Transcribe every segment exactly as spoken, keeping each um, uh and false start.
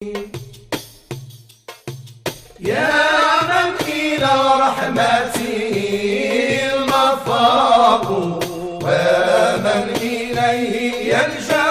يا من إلى رحمته المفاق ومن إليه يلجأ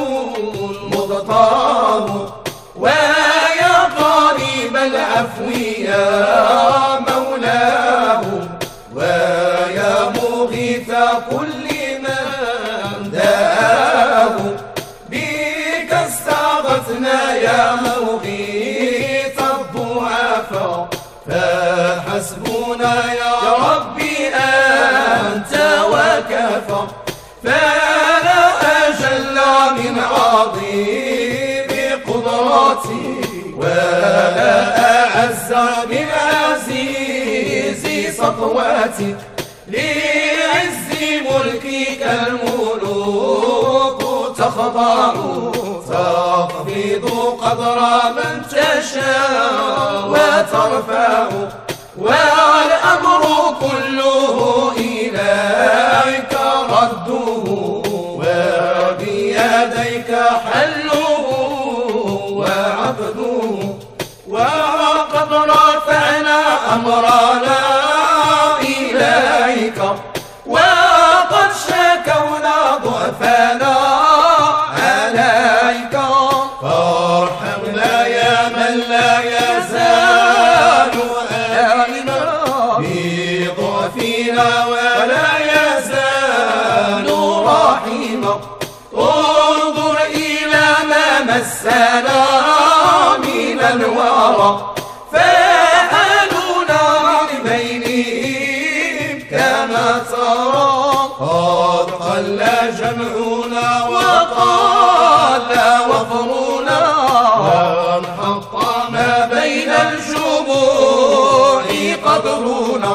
المضطر، ويا قريب العفو يا مولاه، ويا مغيث كل من دعاه، بك استغثنا يا مغيث الضعفاء، فحسبنا يا ربي أنت وكفى، فلا أجل من عظيم قدرتي ولا أعز من عزيز سطوتي، لعز ملكك الملوك تخضع، تخفض قدر من تشاء وترفع، والأمر كله إليك رده، وبيديك حله وعقده، وقد رفعنا أمرنا إليك، وقد شكونا ضعفنا عليك، فارحمنا يا من لا يزال آمنا بضعفنا ولا يزال رحيما، انظر إلى ما مسنا من الورى، فحالنا من بينهم كما ترى، قد قل جمعنا وقل وفرنا، وانحط ما بين الجموع قدرنا،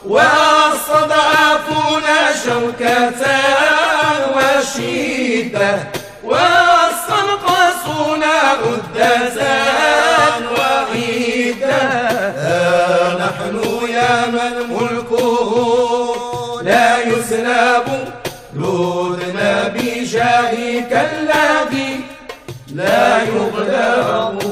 واستضعفونا شوكة وشدة، واستنقصونا عدة وعدة، نحن يا من ملكه لا يسلب، لذنا بجاهك الذي لا يغلب.